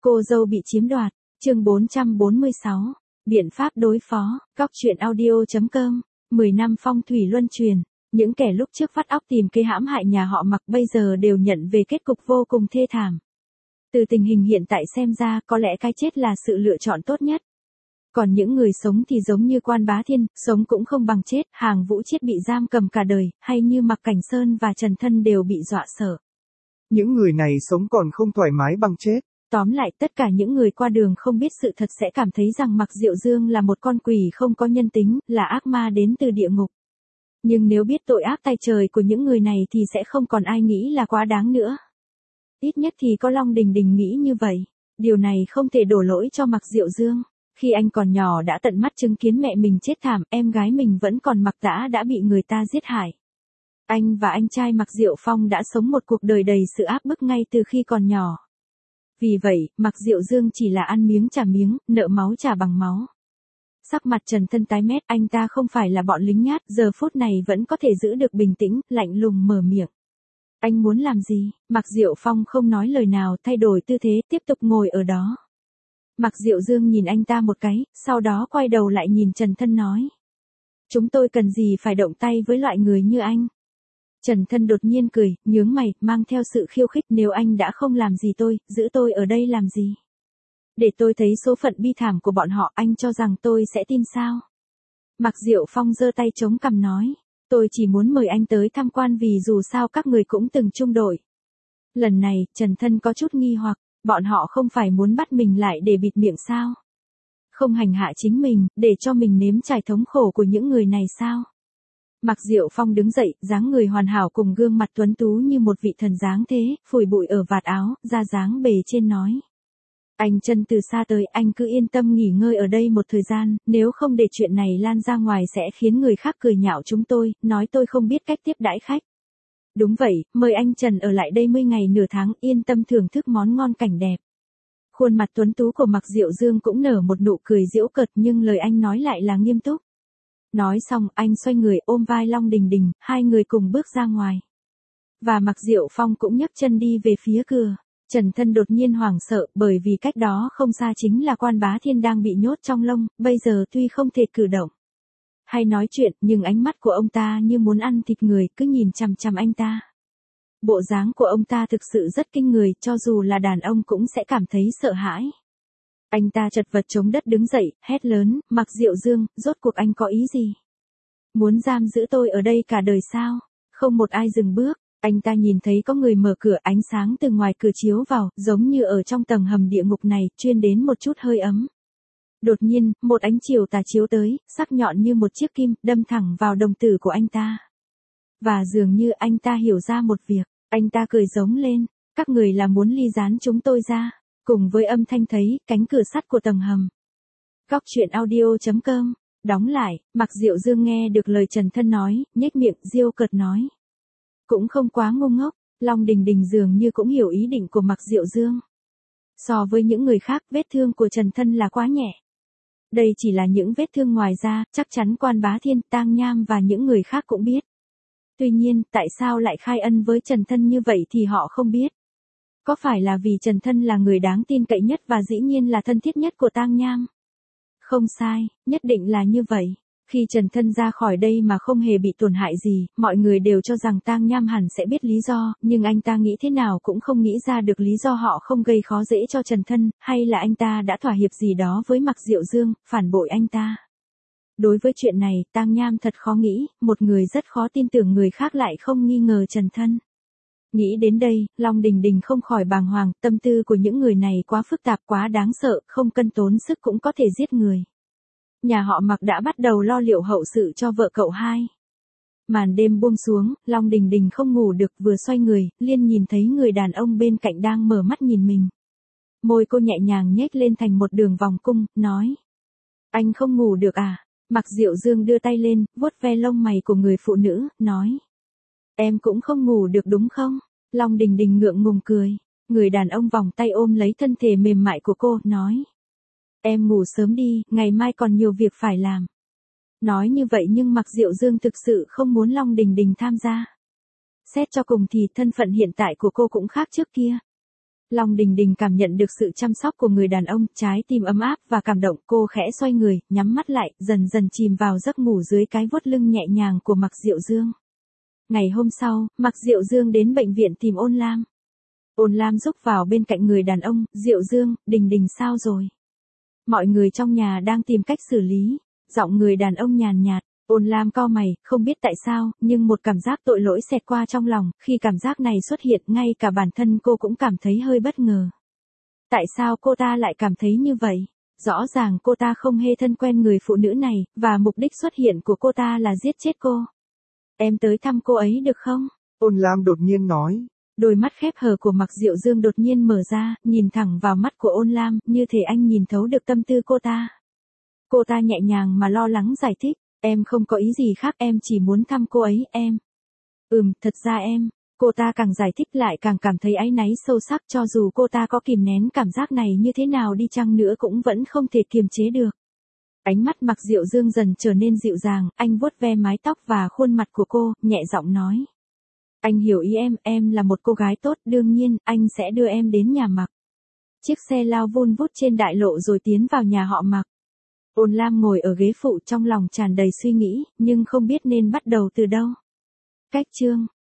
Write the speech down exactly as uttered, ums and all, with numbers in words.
Cô dâu bị chiếm đoạt, chương bốn trăm bốn mươi sáu, biện pháp đối phó, góc truyện audio chấm com, mười năm phong thủy luân truyền, những kẻ lúc trước vắt óc tìm kế hãm hại nhà họ Mạc bây giờ đều nhận về kết cục vô cùng thê thảm. Từ tình hình hiện tại xem ra có lẽ cái chết là sự lựa chọn tốt nhất. Còn những người sống thì giống như Quan Bá Thiên, sống cũng không bằng chết, Hàng Vũ Chiết bị giam cầm cả đời, hay như Mạc Cảnh Sơn và Trần Thân đều bị dọa sợ. Những người này sống còn không thoải mái bằng chết. Tóm lại, tất cả những người qua đường không biết sự thật sẽ cảm thấy rằng Mạc Diệu Dương là một con quỷ không có nhân tính, là ác ma đến từ địa ngục. Nhưng nếu biết tội ác tay trời của những người này thì sẽ không còn ai nghĩ là quá đáng nữa. Ít nhất thì có Long Đình Đình nghĩ như vậy. Điều này không thể đổ lỗi cho Mạc Diệu Dương. Khi anh còn nhỏ đã tận mắt chứng kiến mẹ mình chết thảm, em gái mình vẫn còn mặc dã đã bị người ta giết hại. Anh và anh trai Mạc Diệu Phong đã sống một cuộc đời đầy sự áp bức ngay từ khi còn nhỏ. Vì vậy, Mạc Diệu Dương chỉ là ăn miếng trả miếng, nợ máu trả bằng máu. Sắc mặt Trần Thân tái mét, anh ta không phải là bọn lính nhát, giờ phút này vẫn có thể giữ được bình tĩnh, lạnh lùng mở miệng. Anh muốn làm gì? Mạc Diệu Phong không nói lời nào, thay đổi tư thế, tiếp tục ngồi ở đó. Mạc Diệu Dương nhìn anh ta một cái, sau đó quay đầu lại nhìn Trần Thân nói. Chúng tôi cần gì phải động tay với loại người như anh? Trần Thân đột nhiên cười, nhướng mày, mang theo sự khiêu khích, nếu anh đã không làm gì tôi, giữ tôi ở đây làm gì? Để tôi thấy số phận bi thảm của bọn họ, anh cho rằng tôi sẽ tin sao? Mạc Diệu Phong giơ tay chống cằm nói, tôi chỉ muốn mời anh tới tham quan vì dù sao các người cũng từng chung đội. Lần này, Trần Thân có chút nghi hoặc, bọn họ không phải muốn bắt mình lại để bịt miệng sao? Không hành hạ chính mình, để cho mình nếm trải thống khổ của những người này sao? Mạc Diệu Phong đứng dậy, dáng người hoàn hảo cùng gương mặt tuấn tú như một vị thần dáng thế, phủi bụi ở vạt áo, ra dáng bề trên nói. Anh Trần từ xa tới, anh cứ yên tâm nghỉ ngơi ở đây một thời gian, nếu không để chuyện này lan ra ngoài sẽ khiến người khác cười nhạo chúng tôi, nói tôi không biết cách tiếp đãi khách. Đúng vậy, mời anh Trần ở lại đây mươi ngày nửa tháng, yên tâm thưởng thức món ngon cảnh đẹp. Khuôn mặt tuấn tú của Mạc Diệu Dương cũng nở một nụ cười giễu cợt nhưng lời anh nói lại là nghiêm túc. Nói xong, anh xoay người ôm vai Long Đình Đình, hai người cùng bước ra ngoài. Và Mạc Diệu Phong cũng nhấc chân đi về phía cửa. Trần Thân đột nhiên hoảng sợ bởi vì cách đó không xa chính là Quan Bá Thiên đang bị nhốt trong lông, bây giờ tuy không thể cử động hay nói chuyện nhưng ánh mắt của ông ta như muốn ăn thịt người, cứ nhìn chằm chằm anh ta. Bộ dáng của ông ta thực sự rất kinh người, cho dù là đàn ông cũng sẽ cảm thấy sợ hãi. Anh ta chật vật chống đất đứng dậy, hét lớn, Mạc Diệu Dương, rốt cuộc anh có ý gì? Muốn giam giữ tôi ở đây cả đời sao? Không một ai dừng bước, anh ta nhìn thấy có người mở cửa, ánh sáng từ ngoài cửa chiếu vào, giống như ở trong tầng hầm địa ngục này, chuyên đến một chút hơi ấm. Đột nhiên, một ánh chiều tà chiếu tới, sắc nhọn như một chiếc kim, đâm thẳng vào đồng tử của anh ta. Và dường như anh ta hiểu ra một việc, anh ta cười giống lên, các người là muốn ly gián chúng tôi ra. Cùng với âm thanh thấy, cánh cửa sắt của tầng hầm. Góc truyện audio chấm com, đóng lại, Mạc Diệu Dương nghe được lời Trần Thân nói, nhếch miệng, diêu cợt nói. Cũng không quá ngu ngốc, Long Đình Đình dường như cũng hiểu ý định của Mạc Diệu Dương. So với những người khác, vết thương của Trần Thân là quá nhẹ. Đây chỉ là những vết thương ngoài da, chắc chắn Quan Bá Thiên, Tang Nham và những người khác cũng biết. Tuy nhiên, tại sao lại khai ân với Trần Thân như vậy thì họ không biết. Có phải là vì Trần Thân là người đáng tin cậy nhất và dĩ nhiên là thân thiết nhất của Tang Nham? Không sai, nhất định là như vậy. Khi Trần Thân ra khỏi đây mà không hề bị tổn hại gì, mọi người đều cho rằng Tang Nham hẳn sẽ biết lý do, nhưng anh ta nghĩ thế nào cũng không nghĩ ra được lý do họ không gây khó dễ cho Trần Thân, hay là anh ta đã thỏa hiệp gì đó với Mạc Diệu Dương, phản bội anh ta. Đối với chuyện này, Tang Nham thật khó nghĩ, một người rất khó tin tưởng người khác lại không nghi ngờ Trần Thân. Nghĩ đến đây, Long Đình Đình không khỏi bàng hoàng, tâm tư của những người này quá phức tạp, quá đáng sợ, không cân tốn sức cũng có thể giết người. Nhà họ Mạc đã bắt đầu lo liệu hậu sự cho vợ cậu hai. Màn đêm buông xuống, Long Đình Đình không ngủ được, vừa xoay người, liền nhìn thấy người đàn ông bên cạnh đang mở mắt nhìn mình. Môi cô nhẹ nhàng nhếch lên thành một đường vòng cung, nói. Anh không ngủ được à? Mạc Diệu Dương đưa tay lên, vuốt ve lông mày của người phụ nữ, nói. Em cũng không ngủ được đúng không? Long Đình Đình ngượng ngùng cười. Người đàn ông vòng tay ôm lấy thân thể mềm mại của cô, nói. Em ngủ sớm đi, ngày mai còn nhiều việc phải làm. Nói như vậy nhưng Mạc Diệu Dương thực sự không muốn Long Đình Đình tham gia. Xét cho cùng thì thân phận hiện tại của cô cũng khác trước kia. Long Đình Đình cảm nhận được sự chăm sóc của người đàn ông, trái tim ấm áp và cảm động, cô khẽ xoay người, nhắm mắt lại, dần dần chìm vào giấc ngủ dưới cái vuốt lưng nhẹ nhàng của Mạc Diệu Dương. Ngày hôm sau, Mạc Diệu Dương đến bệnh viện tìm Ôn Lam. Ôn Lam rúc vào bên cạnh người đàn ông, Diệu Dương, Đình Đình sao rồi? Mọi người trong nhà đang tìm cách xử lý, giọng người đàn ông nhàn nhạt. Ôn Lam cau mày, không biết tại sao, nhưng một cảm giác tội lỗi xẹt qua trong lòng, khi cảm giác này xuất hiện, ngay cả bản thân cô cũng cảm thấy hơi bất ngờ. Tại sao cô ta lại cảm thấy như vậy? Rõ ràng cô ta không hề thân quen người phụ nữ này, và mục đích xuất hiện của cô ta là giết chết cô. Em tới thăm cô ấy được không? Ôn Lam đột nhiên nói. Đôi mắt khép hờ của Mạc Diệu Dương đột nhiên mở ra, nhìn thẳng vào mắt của Ôn Lam, như thể anh nhìn thấu được tâm tư cô ta. Cô ta nhẹ nhàng mà lo lắng giải thích. Em không có ý gì khác, em chỉ muốn thăm cô ấy, em. Ừm, thật ra em, cô ta càng giải thích lại càng cảm thấy áy náy sâu sắc, cho dù cô ta có kìm nén cảm giác này như thế nào đi chăng nữa cũng vẫn không thể kiềm chế được. Ánh mắt Mạc Diệu Dương dần trở nên dịu dàng, anh vuốt ve mái tóc và khuôn mặt của cô, nhẹ giọng nói. Anh hiểu ý em, em là một cô gái tốt, đương nhiên, anh sẽ đưa em đến nhà Mạc. Chiếc xe lao vun vút trên đại lộ rồi tiến vào nhà họ Mạc. Ôn Lam ngồi ở ghế phụ trong lòng tràn đầy suy nghĩ, nhưng không biết nên bắt đầu từ đâu. Cách chương